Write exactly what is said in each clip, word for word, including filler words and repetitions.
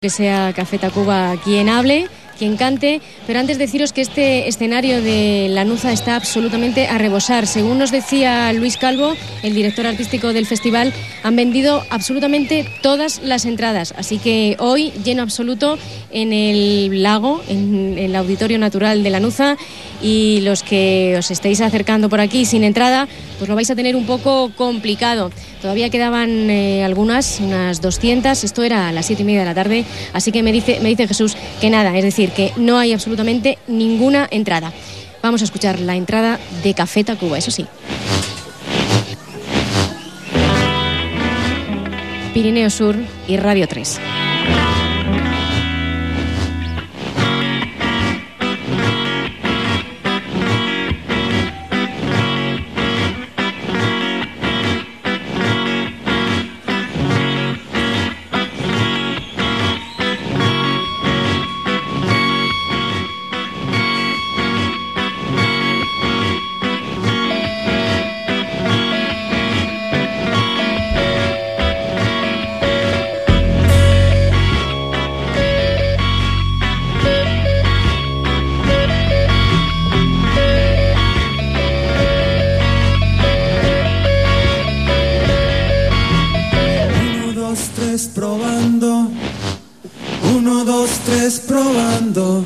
Que sea Café Tacuba quien hable, quien cante, pero antes deciros que este escenario de Lanuza está absolutamente a rebosar. Según nos decía Luis Calvo, el director artístico del festival, han vendido absolutamente todas las entradas, así que hoy lleno absoluto en el lago, en el Auditorio Natural de Lanuza, y los que os estéis acercando por aquí sin entrada, pues lo vais a tener un poco complicado. Todavía quedaban eh, algunas, unas doscientas, esto era a las siete y media de la tarde, así que me dice, me dice Jesús que nada, es decir, que no hay absolutamente ninguna entrada. Vamos a escuchar la entrada de Café Tacuba, eso sí. Pirineo Sur y Radio tres. Probando, uno, dos, tres, probando.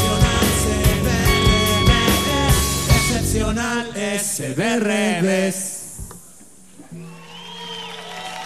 S B R B.